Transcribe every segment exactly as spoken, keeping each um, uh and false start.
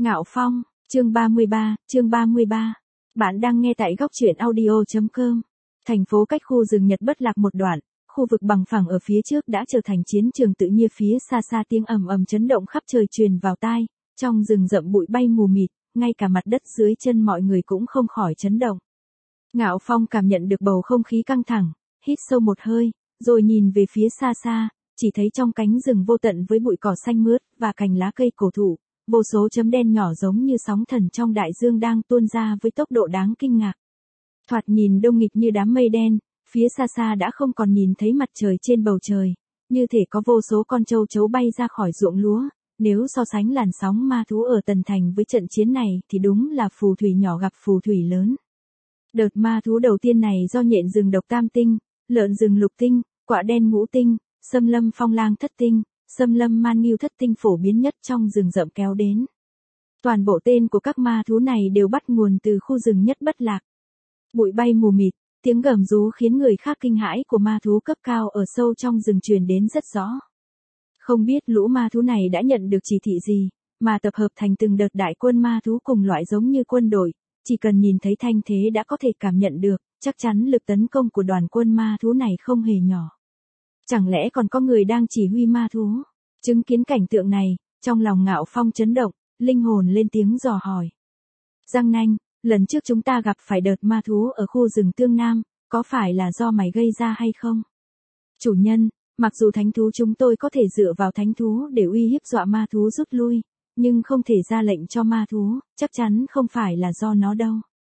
Ngạo Phong, chương ba mươi ba, chương ba mươi ba. Bạn đang nghe tại góc truyện audio chấm com. Thành phố cách khu rừng Nhật Bất Lạc một đoạn, khu vực bằng phẳng ở phía trước đã trở thành chiến trường tự nhiên, phía xa xa tiếng ầm ầm chấn động khắp trời truyền vào tai, trong rừng rậm bụi bay mù mịt, ngay cả mặt đất dưới chân mọi người cũng không khỏi chấn động. Ngạo Phong cảm nhận được bầu không khí căng thẳng, hít sâu một hơi, rồi nhìn về phía xa xa, chỉ thấy trong cánh rừng vô tận với bụi cỏ xanh mướt và cành lá cây cổ thụ, vô số chấm đen nhỏ giống như sóng thần trong đại dương đang tuôn ra với tốc độ đáng kinh ngạc. Thoạt nhìn đông nghịt như đám mây đen, phía xa xa đã không còn nhìn thấy mặt trời trên bầu trời, như thể có vô số con châu chấu bay ra khỏi ruộng lúa. Nếu so sánh làn sóng ma thú ở Tần Thành với trận chiến này thì đúng là phù thủy nhỏ gặp phù thủy lớn. Đợt ma thú đầu tiên này do nhện rừng độc tam tinh, lợn rừng lục tinh, quạ đen ngũ tinh, xâm lâm phong lang thất tinh, xâm lâm man nghiêu thất tinh phổ biến nhất trong rừng rậm kéo đến. Toàn bộ tên của các ma thú này đều bắt nguồn từ khu rừng Nhất Bất Lạc. Bụi bay mù mịt, tiếng gầm rú khiến người khác kinh hãi của ma thú cấp cao ở sâu trong rừng truyền đến rất rõ. Không biết lũ ma thú này đã nhận được chỉ thị gì, mà tập hợp thành từng đợt đại quân ma thú cùng loại giống như quân đội, chỉ cần nhìn thấy thanh thế đã có thể cảm nhận được, chắc chắn lực tấn công của đoàn quân ma thú này không hề nhỏ. Chẳng lẽ còn có người đang chỉ huy ma thú? Chứng kiến cảnh tượng này, trong lòng Ngạo Phong chấn động, linh hồn lên tiếng dò hỏi. Giang Nanh, lần trước chúng ta gặp phải đợt ma thú ở khu rừng Tương Nam, có phải là do mày gây ra hay không? Chủ nhân, mặc dù thánh thú chúng tôi có thể dựa vào thánh thú để uy hiếp dọa ma thú rút lui, nhưng không thể ra lệnh cho ma thú, chắc chắn không phải là do nó đâu.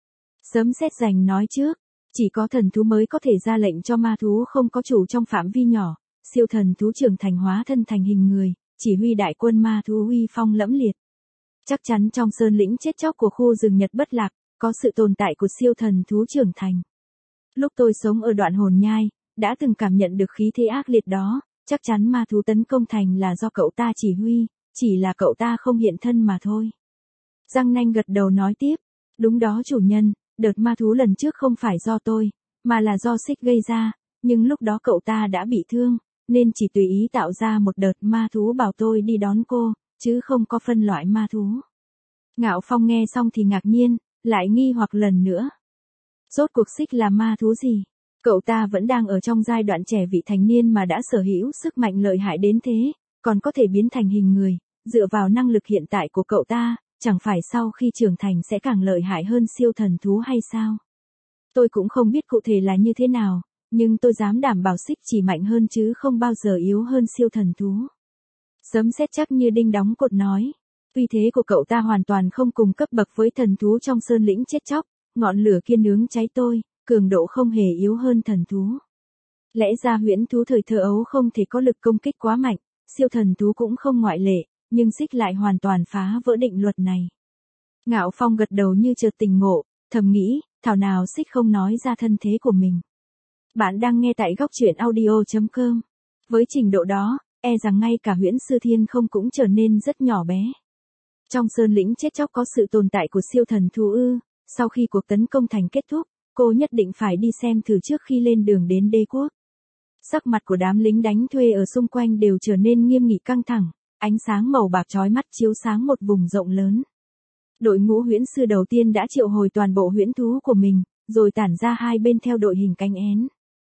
Sớm Sét Rành nói trước, chỉ có thần thú mới có thể ra lệnh cho ma thú không có chủ trong phạm vi nhỏ, siêu thần thú trưởng thành hóa thân thành hình người, chỉ huy đại quân ma thú uy phong lẫm liệt. Chắc chắn trong sơn lĩnh chết chóc của khu rừng Nhật Bất Lạc, có sự tồn tại của siêu thần thú trưởng thành. Lúc tôi sống ở đoạn Hồn Nhai, đã từng cảm nhận được khí thế ác liệt đó, chắc chắn ma thú tấn công thành là do cậu ta chỉ huy, chỉ là cậu ta không hiện thân mà thôi. Giang Nanh gật đầu nói tiếp, đúng đó chủ nhân, đợt ma thú lần trước không phải do tôi, mà là do Xích gây ra, nhưng lúc đó cậu ta đã bị thương, nên chỉ tùy ý tạo ra một đợt ma thú bảo tôi đi đón cô, chứ không có phân loại ma thú. Ngạo Phong nghe xong thì ngạc nhiên, lại nghi hoặc lần nữa. Rốt cuộc Xích là ma thú gì? Cậu ta vẫn đang ở trong giai đoạn trẻ vị thành niên mà đã sở hữu sức mạnh lợi hại đến thế, còn có thể biến thành hình người, dựa vào năng lực hiện tại của cậu ta, chẳng phải sau khi trưởng thành sẽ càng lợi hại hơn siêu thần thú hay sao? Tôi cũng không biết cụ thể là như thế nào, nhưng tôi dám đảm bảo Xích chỉ mạnh hơn chứ không bao giờ yếu hơn siêu thần thú. Sớm Sét chắc như đinh đóng cột nói, uy thế của cậu ta hoàn toàn không cùng cấp bậc với thần thú trong sơn lĩnh chết chóc, ngọn lửa kia nướng cháy tôi, cường độ không hề yếu hơn thần thú. Lẽ ra huyễn thú thời thơ ấu không thể có lực công kích quá mạnh, siêu thần thú cũng không ngoại lệ, nhưng Xích lại hoàn toàn phá vỡ định luật này. Ngạo Phong gật đầu như chợt tỉnh ngộ, thầm nghĩ, thảo nào Xích không nói ra thân thế của mình. Bạn đang nghe tại góc truyện audio chấm com. Với trình độ đó, e rằng ngay cả huyễn sư thiên không cũng trở nên rất nhỏ bé. Trong sơn lĩnh chết chóc có sự tồn tại của siêu thần thú ư? Sau khi cuộc tấn công thành kết thúc, cô nhất định phải đi xem thử trước khi lên đường đến đế quốc. Sắc mặt của đám lính đánh thuê ở xung quanh đều trở nên nghiêm nghị căng thẳng, ánh sáng màu bạc chói mắt chiếu sáng một vùng rộng lớn. Đội ngũ huyễn sư đầu tiên đã triệu hồi toàn bộ huyễn thú của mình, rồi tản ra hai bên theo đội hình cánh én.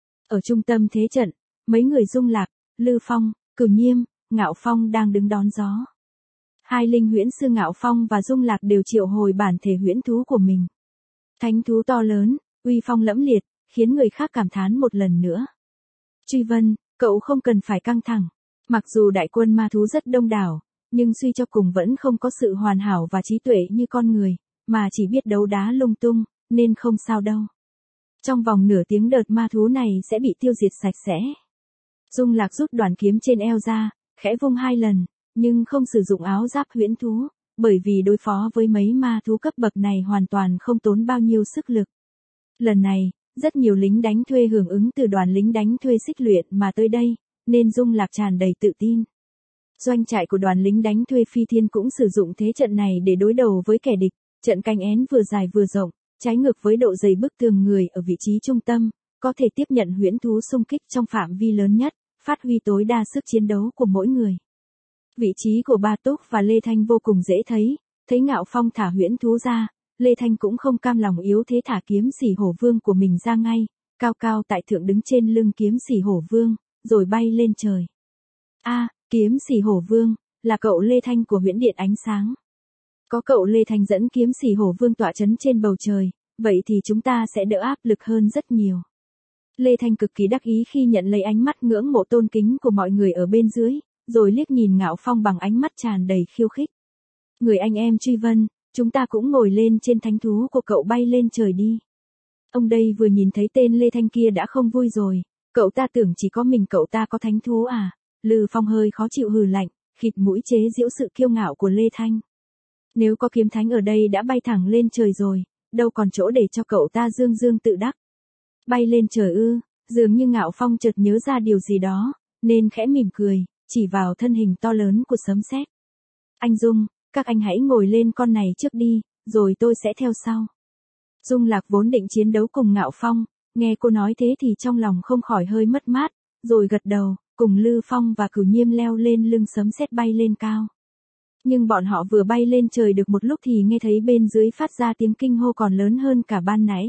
Ở trung tâm thế trận, mấy người Dung Lạc, Lư Phong, Cửu Nhiêm, Ngạo Phong đang đứng đón gió. Hai linh huyễn sư Ngạo Phong và Dung Lạc đều triệu hồi bản thể huyễn thú của mình. Thánh thú to lớn, uy phong lẫm liệt, khiến người khác cảm thán một lần nữa. Truy Vân, cậu không cần phải căng thẳng. Mặc dù đại quân ma thú rất đông đảo, nhưng suy cho cùng vẫn không có sự hoàn hảo và trí tuệ như con người, mà chỉ biết đấu đá lung tung, nên không sao đâu. Trong vòng nửa tiếng đợt ma thú này sẽ bị tiêu diệt sạch sẽ. Dung Lạc rút đoàn kiếm trên eo ra, khẽ vung hai lần, nhưng không sử dụng áo giáp huyễn thú, bởi vì đối phó với mấy ma thú cấp bậc này hoàn toàn không tốn bao nhiêu sức lực. Lần này, rất nhiều lính đánh thuê hưởng ứng từ đoàn lính đánh thuê Xích luyện mà tới đây, nên Dung Lạc tràn đầy tự tin. Doanh trại của đoàn lính đánh thuê Phi Thiên cũng sử dụng thế trận này để đối đầu với kẻ địch, trận cánh én vừa dài vừa rộng, trái ngược với độ dày bức tường người ở vị trí trung tâm, có thể tiếp nhận huyễn thú xung kích trong phạm vi lớn nhất, phát huy tối đa sức chiến đấu của mỗi người. Vị trí của Ba Túc và Lê Thanh vô cùng dễ thấy, Thấy Ngạo Phong thả huyễn thú ra, Lê Thanh cũng không cam lòng yếu thế thả kiếm Xỉ Hổ Vương của mình ra ngay, cao cao tại thượng đứng trên lưng kiếm Xỉ Hổ Vương, rồi bay lên trời. A, kiếm Xỉ Hổ Vương, là cậu Lê Thanh của Huyễn Điện Ánh Sáng. Có cậu Lê Thanh dẫn kiếm Xỉ Hổ Vương tọa chấn trên bầu trời, vậy thì chúng ta sẽ đỡ áp lực hơn rất nhiều. Lê Thanh cực kỳ đắc ý khi nhận lấy ánh mắt ngưỡng mộ tôn kính của mọi người ở bên dưới, rồi liếc nhìn Ngạo Phong bằng ánh mắt tràn đầy khiêu khích. Người anh em Truy Vân, chúng ta cũng ngồi lên trên thánh thú của cậu bay lên trời đi. Ông đây vừa nhìn thấy tên Lê Thanh kia đã không vui rồi, cậu ta tưởng chỉ có mình cậu ta có thánh thú à? Lư Phong hơi khó chịu hừ lạnh, khịt mũi chế giễu sự kiêu ngạo của Lê Thanh. Nếu có kiếm thánh ở đây đã bay thẳng lên trời rồi, đâu còn chỗ để cho cậu ta dương dương tự đắc. Bay lên trời ư? Dường như Ngạo Phong chợt nhớ ra điều gì đó, nên khẽ mỉm cười, chỉ vào thân hình to lớn của sấm sét. Anh Dung, các anh hãy ngồi lên con này trước đi, rồi tôi sẽ theo sau. Dung Lạc vốn định chiến đấu cùng Ngạo Phong, nghe cô nói thế thì trong lòng không khỏi hơi mất mát, rồi gật đầu, cùng Lư Phong và Cửu Nhiêm leo lên lưng sấm sét bay lên cao. Nhưng bọn họ vừa bay lên trời được một lúc thì nghe thấy bên dưới phát ra tiếng kinh hô còn lớn hơn cả ban nãy.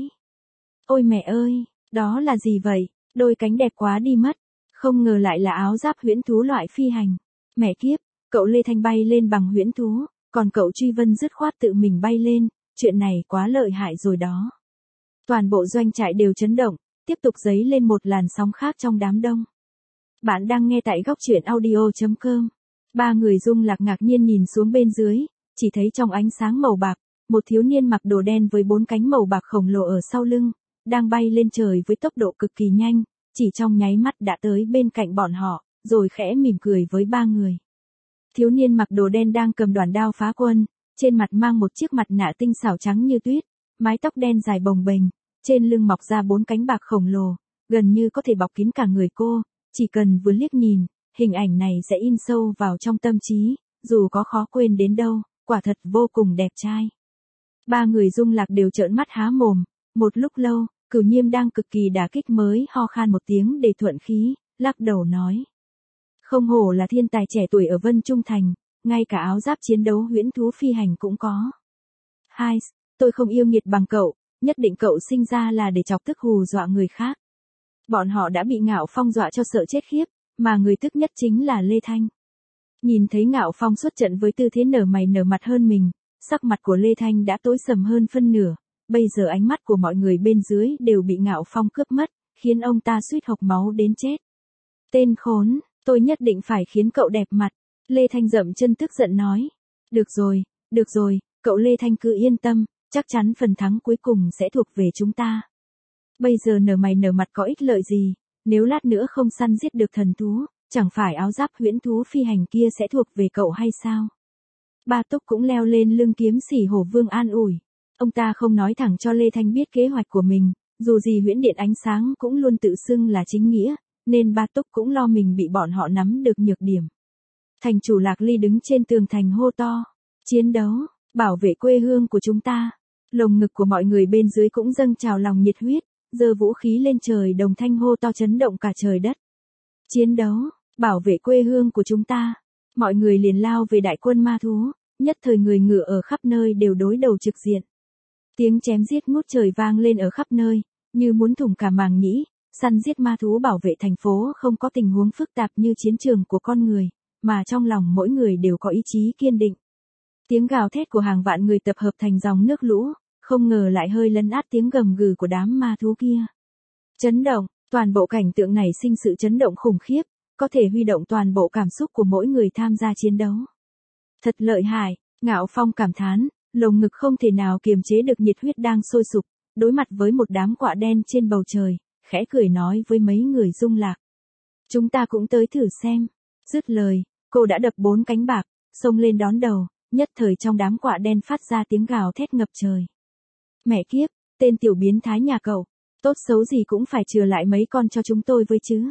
Ôi mẹ ơi, đó là gì vậy? Đôi cánh đẹp quá đi mất. Không ngờ lại là áo giáp huyễn thú loại phi hành. Mẹ kiếp, cậu Lê Thanh bay lên bằng huyễn thú, còn cậu Truy Vân dứt khoát tự mình bay lên, chuyện này quá lợi hại rồi đó. Toàn bộ doanh trại đều chấn động, tiếp tục dấy lên một làn sóng khác trong đám đông. Bạn đang nghe tại góc truyện audio chấm com. Ba người Dung Lạc ngạc nhiên nhìn xuống bên dưới, chỉ thấy trong ánh sáng màu bạc, một thiếu niên mặc đồ đen với bốn cánh màu bạc khổng lồ ở sau lưng, đang bay lên trời với tốc độ cực kỳ nhanh, chỉ trong nháy mắt đã tới bên cạnh bọn họ, rồi khẽ mỉm cười với ba người. Thiếu niên mặc đồ đen đang cầm đoản đao phá quân, trên mặt mang một chiếc mặt nạ tinh xảo trắng như tuyết, mái tóc đen dài bồng bềnh, trên lưng mọc ra bốn cánh bạc khổng lồ, gần như có thể bọc kín cả người cô, chỉ cần vừa liếc nhìn, hình ảnh này sẽ in sâu vào trong tâm trí, dù có khó quên đến đâu, quả thật vô cùng đẹp trai. Ba người Dung Lạc đều trợn mắt há mồm, một lúc lâu, Cửu Nhiêm đang cực kỳ đả kích mới ho khan một tiếng để thuận khí, lắc đầu nói. Không hổ là thiên tài trẻ tuổi ở Vân Trung Thành, ngay cả áo giáp chiến đấu huyễn thú phi hành cũng có. Hai, tôi không yêu nghiệt bằng cậu, nhất định cậu sinh ra là để chọc tức hù dọa người khác. Bọn họ đã bị Ngạo Phong dọa cho sợ chết khiếp, mà người tức nhất chính là Lê Thanh. Nhìn thấy Ngạo Phong xuất trận với tư thế nở mày nở mặt hơn mình, sắc mặt của Lê Thanh đã tối sầm hơn phân nửa, bây giờ ánh mắt của mọi người bên dưới đều bị Ngạo Phong cướp mất, khiến ông ta suýt hộc máu đến chết. Tên khốn, tôi nhất định phải khiến cậu đẹp mặt, Lê Thanh dậm chân tức giận nói. Được rồi, được rồi, cậu Lê Thanh cứ yên tâm, chắc chắn phần thắng cuối cùng sẽ thuộc về chúng ta. Bây giờ nở mày nở mặt có ích lợi gì, nếu lát nữa không săn giết được thần thú, chẳng phải áo giáp huyễn thú phi hành kia sẽ thuộc về cậu hay sao? Ba Túc cũng leo lên lưng kiếm Xỉ Hổ Vương an ủi. Ông ta không nói thẳng cho Lê Thanh biết kế hoạch của mình, dù gì Huyễn Điện Ánh Sáng cũng luôn tự xưng là chính nghĩa, nên Ba Túc cũng lo mình bị bọn họ nắm được nhược điểm. Thành chủ Lạc Ly đứng trên tường thành hô to. Chiến đấu, bảo vệ quê hương của chúng ta. Lồng ngực của mọi người bên dưới cũng dâng trào lòng nhiệt huyết, giơ vũ khí lên trời đồng thanh hô to chấn động cả trời đất. Chiến đấu, bảo vệ quê hương của chúng ta. Mọi người liền lao về đại quân ma thú, nhất thời người ngựa ở khắp nơi đều đối đầu trực diện. Tiếng chém giết ngút trời vang lên ở khắp nơi, như muốn thủng cả màng nhĩ, săn giết ma thú bảo vệ thành phố không có tình huống phức tạp như chiến trường của con người, mà trong lòng mỗi người đều có ý chí kiên định. Tiếng gào thét của hàng vạn người tập hợp thành dòng nước lũ, không ngờ lại hơi lấn át tiếng gầm gừ của đám ma thú kia. Chấn động, toàn bộ cảnh tượng này sinh sự chấn động khủng khiếp, có thể huy động toàn bộ cảm xúc của mỗi người tham gia chiến đấu. Thật lợi hại, Ngạo Phong cảm thán, lồng ngực không thể nào kiềm chế được nhiệt huyết đang sôi sục, đối mặt với một đám quạ đen trên bầu trời, khẽ cười nói với mấy người Dung Lạc. Chúng ta cũng tới thử xem. Dứt lời, cô đã đập bốn cánh bạc, xông lên đón đầu, nhất thời trong đám quạ đen phát ra tiếng gào thét ngập trời. Mẹ kiếp, tên tiểu biến thái nhà cậu, tốt xấu gì cũng phải chừa lại mấy con cho chúng tôi với chứ.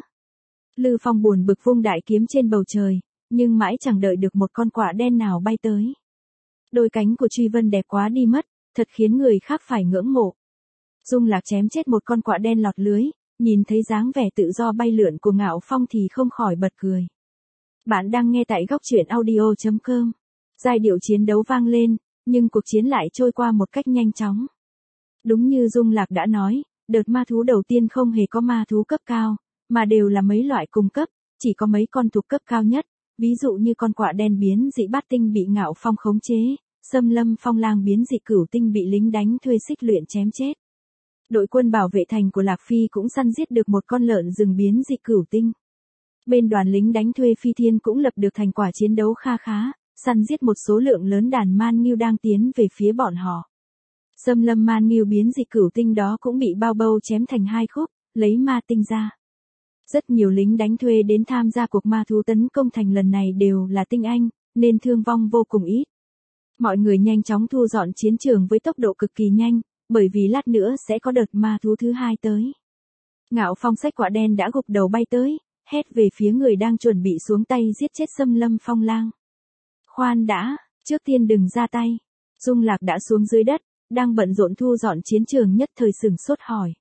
Lư Phong buồn bực vung đại kiếm trên bầu trời, nhưng mãi chẳng đợi được một con quạ đen nào bay tới. Đôi cánh của Truy Vân đẹp quá đi mất, thật khiến người khác phải ngưỡng mộ. Dung Lạc chém chết một con quạ đen lọt lưới, nhìn thấy dáng vẻ tự do bay lượn của Ngạo Phong thì không khỏi bật cười. Bạn đang nghe tại góc truyện audio chấm com. Giai điệu chiến đấu vang lên, nhưng cuộc chiến lại trôi qua một cách nhanh chóng. Đúng như Dung Lạc đã nói, đợt ma thú đầu tiên không hề có ma thú cấp cao, mà đều là mấy loại cùng cấp, chỉ có mấy con thuộc cấp cao nhất, ví dụ như con quạ đen biến dị bát tinh bị Ngạo Phong khống chế, Xâm Lâm Phong Lang biến dị cửu tinh bị lính đánh thuê xích luyện chém chết. Đội quân bảo vệ thành của Lạc Phi cũng săn giết được một con lợn rừng biến dị cửu tinh. Bên đoàn lính đánh thuê Phi Thiên cũng lập được thành quả chiến đấu kha khá, săn giết một số lượng lớn đàn man nghêu đang tiến về phía bọn họ. Xâm Lâm man nghêu biến dị cửu tinh đó cũng bị bao bâu chém thành hai khúc, lấy ma tinh ra. Rất nhiều lính đánh thuê đến tham gia cuộc ma thú tấn công thành lần này đều là tinh anh, nên thương vong vô cùng ít. Mọi người nhanh chóng thu dọn chiến trường với tốc độ cực kỳ nhanh, bởi vì lát nữa sẽ có đợt ma thú thứ hai tới. Ngạo Phong xách quả đen đã gục đầu bay tới, hét về phía người đang chuẩn bị xuống tay giết chết Xâm Lâm Phong Lang. Khoan đã, trước tiên đừng ra tay. Dung Lạc đã xuống dưới đất, đang bận rộn thu dọn chiến trường nhất thời sửng sốt hỏi.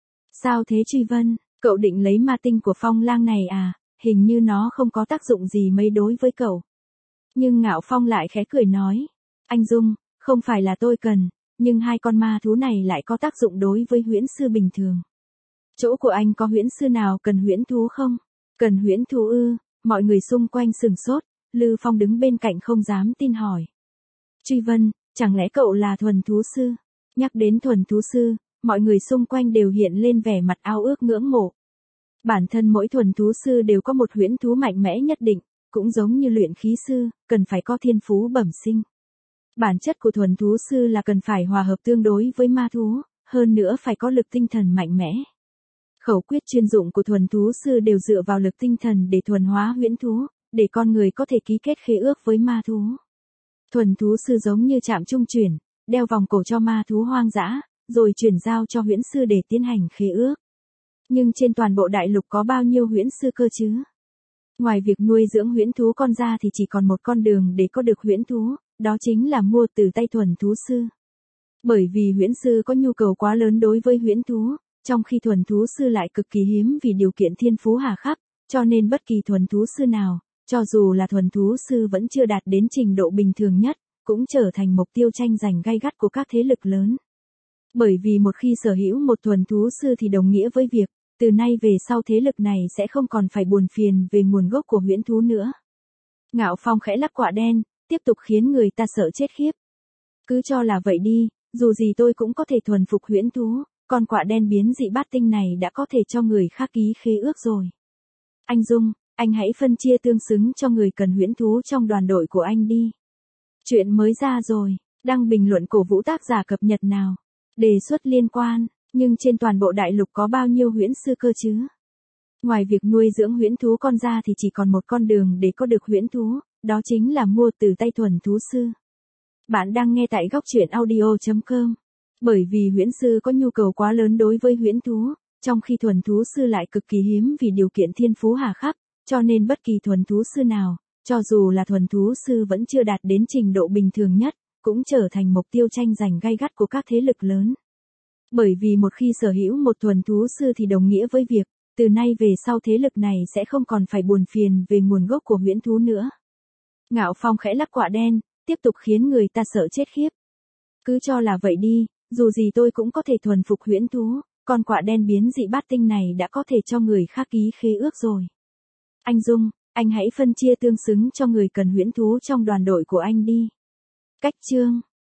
Sao thế Truy Vân, cậu định lấy ma tinh của Phong Lang này à, hình như nó không có tác dụng gì mấy đối với cậu. Nhưng Ngạo Phong lại khẽ cười nói, anh Dung, không phải là tôi cần, nhưng hai con ma thú này lại có tác dụng đối với huyễn sư bình thường. Chỗ của anh có huyễn sư nào cần huyễn thú không? Cần huyễn thú ư? Mọi người xung quanh sừng sốt, Lư Phong đứng bên cạnh không dám tin hỏi. Truy Vân, chẳng lẽ cậu là thuần thú sư? Nhắc đến thuần thú sư, mọi người xung quanh đều hiện lên vẻ mặt ao ước ngưỡng mộ. Bản thân mỗi thuần thú sư đều có một huyễn thú mạnh mẽ nhất định, cũng giống như luyện khí sư, cần phải có thiên phú bẩm sinh. Bản chất của thuần thú sư là cần phải hòa hợp tương đối với ma thú, hơn nữa phải có lực tinh thần mạnh mẽ. Khẩu quyết chuyên dụng của thuần thú sư đều dựa vào lực tinh thần để thuần hóa huyễn thú, để con người có thể ký kết khế ước với ma thú. Thuần thú sư giống như trạm trung chuyển, đeo vòng cổ cho ma thú hoang dã, rồi chuyển giao cho huyễn sư để tiến hành khế ước. Nhưng trên toàn bộ đại lục có bao nhiêu huyễn sư cơ chứ? Ngoài việc nuôi dưỡng huyễn thú con ra thì chỉ còn một con đường để có được huyễn thú, đó chính là mua từ tay thuần thú sư. Bởi vì huyễn sư có nhu cầu quá lớn đối với huyễn thú, trong khi thuần thú sư lại cực kỳ hiếm vì điều kiện thiên phú hà khắc, cho nên bất kỳ thuần thú sư nào, cho dù là thuần thú sư vẫn chưa đạt đến trình độ bình thường nhất, cũng trở thành mục tiêu tranh giành gay gắt của các thế lực lớn. Bởi vì một khi sở hữu một thuần thú sư thì đồng nghĩa với việc, từ nay về sau thế lực này sẽ không còn phải buồn phiền về nguồn gốc của huyễn thú nữa. Ngạo Phong khẽ lắc quả đen, tiếp tục khiến người ta sợ chết khiếp. Cứ cho là vậy đi, dù gì tôi cũng có thể thuần phục huyễn thú, con quạ đen biến dị bát tinh này đã có thể cho người khác ký khế ước rồi. Anh Dung, anh hãy phân chia tương xứng cho người cần huyễn thú trong đoàn đội của anh đi. Chuyện mới ra rồi, đăng bình luận cổ vũ tác giả cập nhật nào. Đề xuất liên quan, nhưng trên toàn bộ đại lục có bao nhiêu huyễn sư cơ chứ? Ngoài việc nuôi dưỡng huyễn thú con ra thì chỉ còn một con đường để có được huyễn thú, đó chính là mua từ tay thuần thú sư. Bạn đang nghe tại góc truyện audio chấm com. Bởi vì huyễn sư có nhu cầu quá lớn đối với huyễn thú, trong khi thuần thú sư lại cực kỳ hiếm vì điều kiện thiên phú hà khắc, cho nên bất kỳ thuần thú sư nào, cho dù là thuần thú sư vẫn chưa đạt đến trình độ bình thường nhất, cũng trở thành mục tiêu tranh giành gay gắt của các thế lực lớn. Bởi vì một khi sở hữu một thuần thú sư thì đồng nghĩa với việc, từ nay về sau thế lực này sẽ không còn phải buồn phiền về nguồn gốc của huyễn thú nữa. Ngạo Phong khẽ lắc quả đen, tiếp tục khiến người ta sợ chết khiếp. Cứ cho là vậy đi, dù gì tôi cũng có thể thuần phục huyễn thú, con quạ đen biến dị bát tinh này đã có thể cho người khác ký khế ước rồi. Anh Dung, anh hãy phân chia tương xứng cho người cần huyễn thú trong đoàn đội của anh đi. Cách chương